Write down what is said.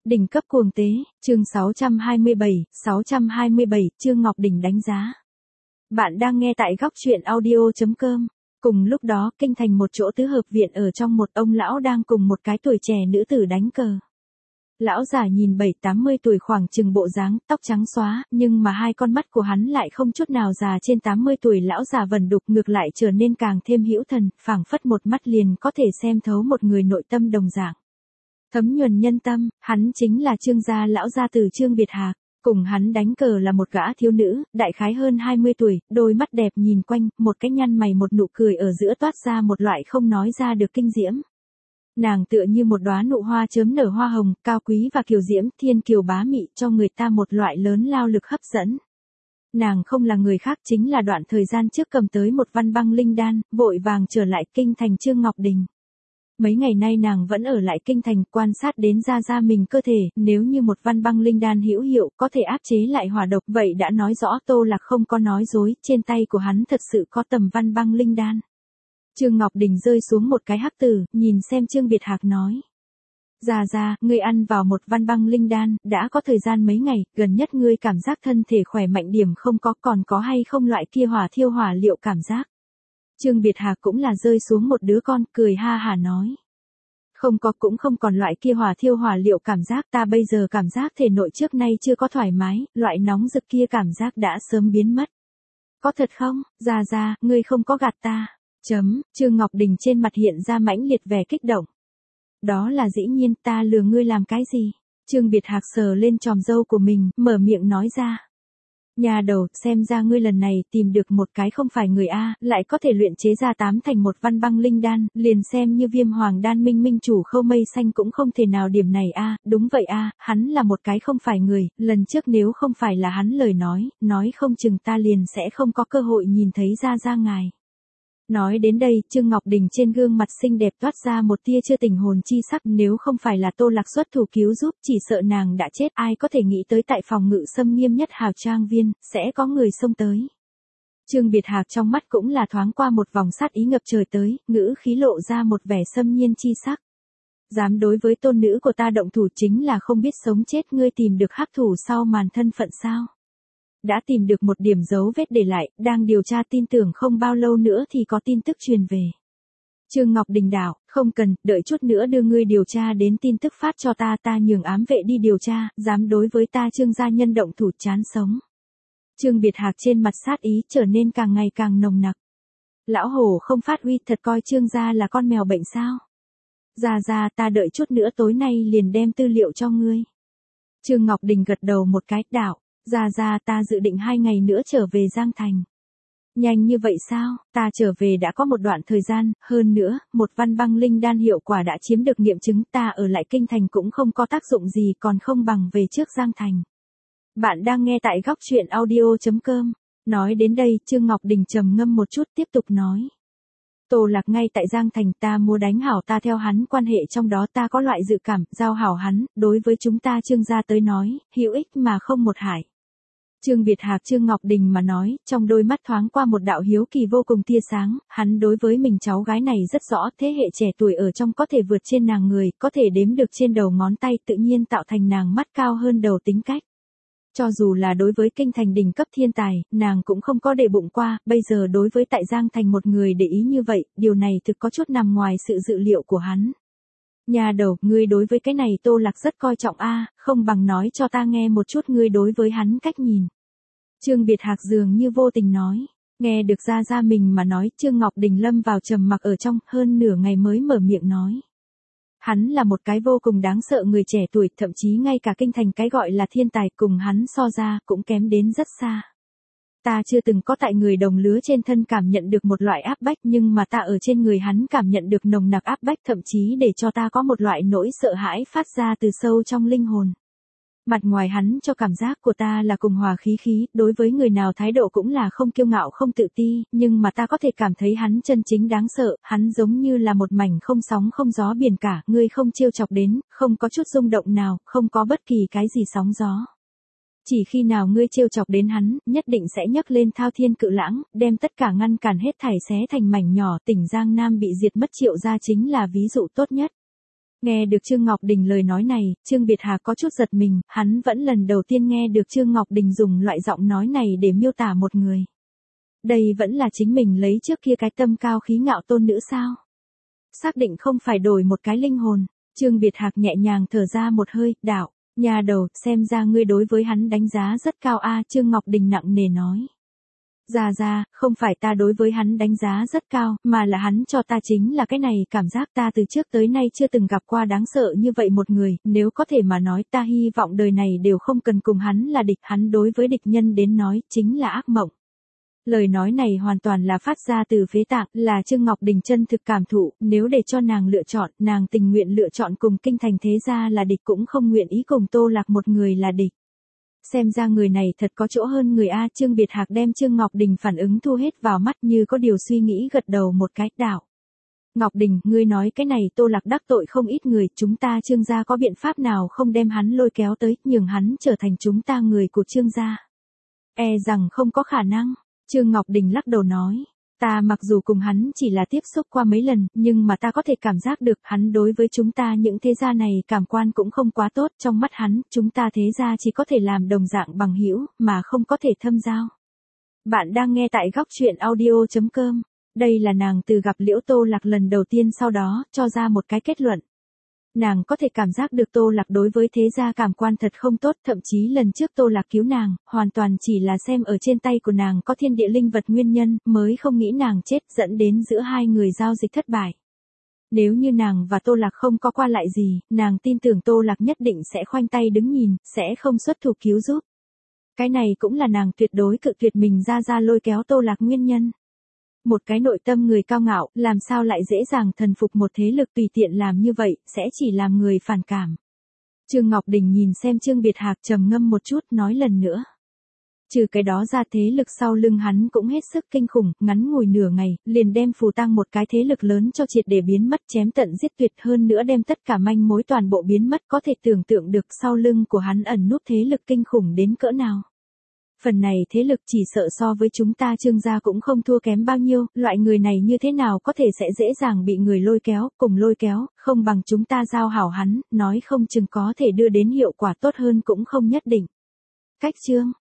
Đỉnh cấp cuồng tế, chương 627, Trương Ngọc Đình đánh giá. Bạn đang nghe tại góc truyện audio.com. Cùng lúc đó, kinh thành một chỗ tứ hợp viện ở trong một ông lão đang cùng một cái tuổi trẻ nữ tử đánh cờ. Lão già nhìn 7-80 tuổi khoảng chừng bộ dáng, tóc trắng xóa, nhưng mà hai con mắt của hắn lại không chút nào già trên 80 tuổi lão già vẩn đục, ngược lại trở nên càng thêm hữu thần, phảng phất một mắt liền có thể xem thấu một người nội tâm đồng dạng. Thấm nhuần nhân tâm, hắn chính là Trương gia lão gia tử Trương Biệt Hạc. Cùng hắn đánh cờ là một gã thiếu nữ, đại khái hơn 20 tuổi, đôi mắt đẹp nhìn quanh, một cái nhăn mày một nụ cười ở giữa toát ra một loại không nói ra được kinh diễm. Nàng tựa như một đóa nụ hoa chớm nở hoa hồng, cao quý và kiều diễm, thiên kiều bá mị, cho người ta một loại lớn lao lực hấp dẫn. Nàng không là người khác, chính là đoạn thời gian trước cầm tới một văn băng linh đan, vội vàng trở lại kinh thành Trương Ngọc Đình. Mấy ngày nay nàng vẫn ở lại kinh thành quan sát đến ra mình cơ thể, nếu như một văn băng linh đan hữu hiệu có thể áp chế lại hỏa độc, vậy đã nói rõ Tô Lạc không có nói dối, trên tay của hắn thật sự có tầm văn băng linh đan. Trương Ngọc Đình rơi xuống một cái hắc tử, nhìn xem Trương Biệt Hạc nói. Già, ngươi ăn vào một văn băng linh đan, đã có thời gian mấy ngày, gần nhất ngươi cảm giác thân thể khỏe mạnh điểm không có, còn có hay không loại kia hỏa thiêu hỏa liệu cảm giác. Trương Biệt Hạc cũng là rơi xuống một đứa con, cười ha hả nói. Không có, cũng không còn loại kia hỏa thiêu hỏa liệu cảm giác, ta bây giờ cảm giác thể nội trước nay chưa có thoải mái, loại nóng rực kia cảm giác đã sớm biến mất. Có thật không, già, ngươi không có gạt ta. Trương Ngọc Đình trên mặt hiện ra mãnh liệt vẻ kích động. Đó là dĩ nhiên, ta lừa ngươi làm cái gì? Trương Biệt Hạc sờ lên chòm râu của mình, mở miệng nói ra. Nhà đầu, xem ra ngươi lần này tìm được một cái không phải người A, lại có thể luyện chế ra 8 thành một văn băng linh đan, liền xem như Viêm Hoàng đan minh chủ Khâu Mây Xanh cũng không thể nào điểm này A, đúng vậy A, hắn là một cái không phải người, lần trước nếu không phải là hắn lời nói không chừng ta liền sẽ không có cơ hội nhìn thấy ra ngài. Nói đến đây, Trương Ngọc Đình trên gương mặt xinh đẹp toát ra một tia chưa tình hồn chi sắc, nếu không phải là Tô Lạc xuất thủ cứu giúp, chỉ sợ nàng đã chết, ai có thể nghĩ tới tại phòng ngự xâm nghiêm nhất Hào Trang Viên, sẽ có người xông tới. Trương Biệt Hạc trong mắt cũng là thoáng qua một vòng sát ý ngập trời tới, ngữ khí lộ ra một vẻ xâm nhiên chi sắc. Dám đối với tôn nữ của ta động thủ chính là không biết sống chết, ngươi tìm được hắc thủ sau màn thân phận sao? Đã tìm được một điểm dấu vết để lại, đang điều tra, tin tưởng không bao lâu nữa thì có tin tức truyền về. Trương Ngọc Đình đảo, không cần, đợi chút nữa đưa ngươi điều tra đến tin tức phát cho ta nhường ám vệ đi điều tra, dám đối với ta Trương gia nhân động thủ chán sống. Trương Biệt Hạc trên mặt sát ý trở nên càng ngày càng nồng nặc. Lão hổ không phát huy, thật coi Trương gia là con mèo bệnh sao? Già, ta đợi chút nữa tối nay liền đem tư liệu cho ngươi. Trương Ngọc Đình gật đầu một cái, đảo. Già, ta dự định 2 ngày nữa trở về Giang Thành. Nhanh như vậy sao, ta trở về đã có một đoạn thời gian, hơn nữa, một văn băng linh đan hiệu quả đã chiếm được nghiệm chứng, ta ở lại kinh thành cũng không có tác dụng gì, còn không bằng về trước Giang Thành. Bạn đang nghe tại góc truyện audio.com. Nói đến đây, Trương Ngọc Đình trầm ngâm một chút tiếp tục nói. Tô Lạc ngay tại Giang Thành, ta mua đánh hảo ta theo hắn quan hệ, trong đó ta có loại dự cảm, giao hảo hắn, đối với chúng ta Trương gia tới nói, hữu ích mà không một hại. Trương Biệt Hạc Trương Ngọc Đình mà nói, trong đôi mắt thoáng qua một đạo hiếu kỳ vô cùng tia sáng, hắn đối với mình cháu gái này rất rõ, thế hệ trẻ tuổi ở trong có thể vượt trên nàng người, có thể đếm được trên đầu ngón tay, tự nhiên tạo thành nàng mắt cao hơn đầu tính cách. Cho dù là đối với kinh thành đỉnh cấp thiên tài, nàng cũng không có để bụng qua, bây giờ đối với tại Giang Thành một người để ý như vậy, điều này thực có chút nằm ngoài sự dự liệu của hắn. Nhà đầu, ngươi đối với cái này Tô Lạc rất coi trọng a, không bằng nói cho ta nghe một chút ngươi đối với hắn cách nhìn. Trương Biệt Hạc dường như vô tình nói, nghe được ra mình mà nói, Trương Ngọc Đình lâm vào trầm mặc ở trong, hơn nửa ngày mới mở miệng nói. Hắn là một cái vô cùng đáng sợ người trẻ tuổi, thậm chí ngay cả kinh thành cái gọi là thiên tài cùng hắn so ra, cũng kém đến rất xa. Ta chưa từng có tại người đồng lứa trên thân cảm nhận được một loại áp bách, nhưng mà ta ở trên người hắn cảm nhận được nồng nặc áp bách, thậm chí để cho ta có một loại nỗi sợ hãi phát ra từ sâu trong linh hồn. Mặt ngoài hắn cho cảm giác của ta là cùng hòa khí, đối với người nào thái độ cũng là không kiêu ngạo không tự ti, nhưng mà ta có thể cảm thấy hắn chân chính đáng sợ, hắn giống như là một mảnh không sóng không gió biển cả, ngươi không trêu chọc đến, không có chút rung động nào, không có bất kỳ cái gì sóng gió. Chỉ khi nào ngươi trêu chọc đến hắn, nhất định sẽ nhấc lên thao thiên cự lãng, đem tất cả ngăn cản hết thảy xé thành mảnh nhỏ, tỉnh Giang Nam bị diệt mất Triệu gia chính là ví dụ tốt nhất. Nghe được Trương Ngọc Đình lời nói này, Trương Việt Hà có chút giật mình, hắn vẫn lần đầu tiên nghe được Trương Ngọc Đình dùng loại giọng nói này để miêu tả một người. Đây vẫn là chính mình lấy trước kia cái tâm cao khí ngạo tôn nữ sao? Xác định không phải đổi một cái linh hồn. Trương Việt Hạc nhẹ nhàng thở ra một hơi, đạo, nhà đầu, xem ra ngươi đối với hắn đánh giá rất cao a. Trương Ngọc Đình nặng nề nói. Ra, không phải ta đối với hắn đánh giá rất cao, mà là hắn cho ta chính là cái này, cảm giác ta từ trước tới nay chưa từng gặp qua đáng sợ như vậy một người, nếu có thể mà nói ta hy vọng đời này đều không cần cùng hắn là địch, hắn đối với địch nhân đến nói, chính là ác mộng. Lời nói này hoàn toàn là phát ra từ phế tạng, là Trương Ngọc Đình chân thực cảm thụ, nếu để cho nàng lựa chọn, nàng tình nguyện lựa chọn cùng Kinh Thành thế gia là địch cũng không nguyện ý cùng Tô Lạc một người là địch. Xem ra người này thật có chỗ hơn người a. Trương Biệt Hạc đem Trương Ngọc Đình phản ứng thu hết vào mắt như có điều suy nghĩ, gật đầu một cái, đạo. Ngọc Đình, ngươi nói cái này Tô Lạc đắc tội không ít người, chúng ta Trương gia có biện pháp nào không đem hắn lôi kéo tới, nhường hắn trở thành chúng ta người của Trương gia? E rằng không có khả năng. Trương Ngọc Đình lắc đầu nói, ta mặc dù cùng hắn chỉ là tiếp xúc qua mấy lần, nhưng mà ta có thể cảm giác được hắn đối với chúng ta những thế gia này cảm quan cũng không quá tốt, trong mắt hắn, chúng ta thế gia chỉ có thể làm đồng dạng bằng hữu, mà không có thể thâm giao. Bạn đang nghe tại góc truyện audio.com, đây là nàng từ gặp Liễu Tô Lạc lần đầu tiên sau đó, cho ra một cái kết luận. Nàng có thể cảm giác được Tô Lạc đối với thế gia cảm quan thật không tốt, thậm chí lần trước Tô Lạc cứu nàng, hoàn toàn chỉ là xem ở trên tay của nàng có thiên địa linh vật nguyên nhân, mới không nghĩ nàng chết, dẫn đến giữa hai người giao dịch thất bại. Nếu như nàng và Tô Lạc không có qua lại gì, nàng tin tưởng Tô Lạc nhất định sẽ khoanh tay đứng nhìn, sẽ không xuất thủ cứu giúp. Cái này cũng là nàng tuyệt đối cự tuyệt mình ra lôi kéo Tô Lạc nguyên nhân. Một cái nội tâm người cao ngạo, làm sao lại dễ dàng thần phục một thế lực tùy tiện làm như vậy, sẽ chỉ làm người phản cảm. Trương Ngọc Đình nhìn xem Trương Biệt Hạc trầm ngâm một chút, nói lần nữa. Trừ cái đó ra thế lực sau lưng hắn cũng hết sức kinh khủng, ngắn ngủi nửa ngày, liền đem Phù Tang một cái thế lực lớn cho triệt để biến mất, chém tận giết tuyệt, hơn nữa đem tất cả manh mối toàn bộ biến mất, có thể tưởng tượng được sau lưng của hắn ẩn núp thế lực kinh khủng đến cỡ nào. Phần này thế lực chỉ sợ so với chúng ta Trương gia cũng không thua kém bao nhiêu, loại người này như thế nào có thể sẽ dễ dàng bị người lôi kéo, cùng lôi kéo, không bằng chúng ta giao hảo hắn, nói không chừng có thể đưa đến hiệu quả tốt hơn cũng không nhất định. Cách chương